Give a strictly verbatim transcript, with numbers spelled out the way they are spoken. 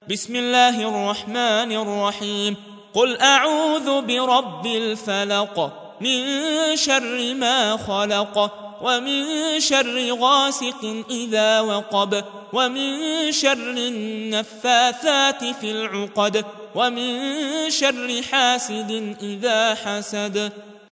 بسم الله الرحمن الرحيم. قل أعوذ برب الفلق من شر ما خلق ومن شر غاسق إذا وقب ومن شر النفاثات في العقد ومن شر حاسد إذا حسد.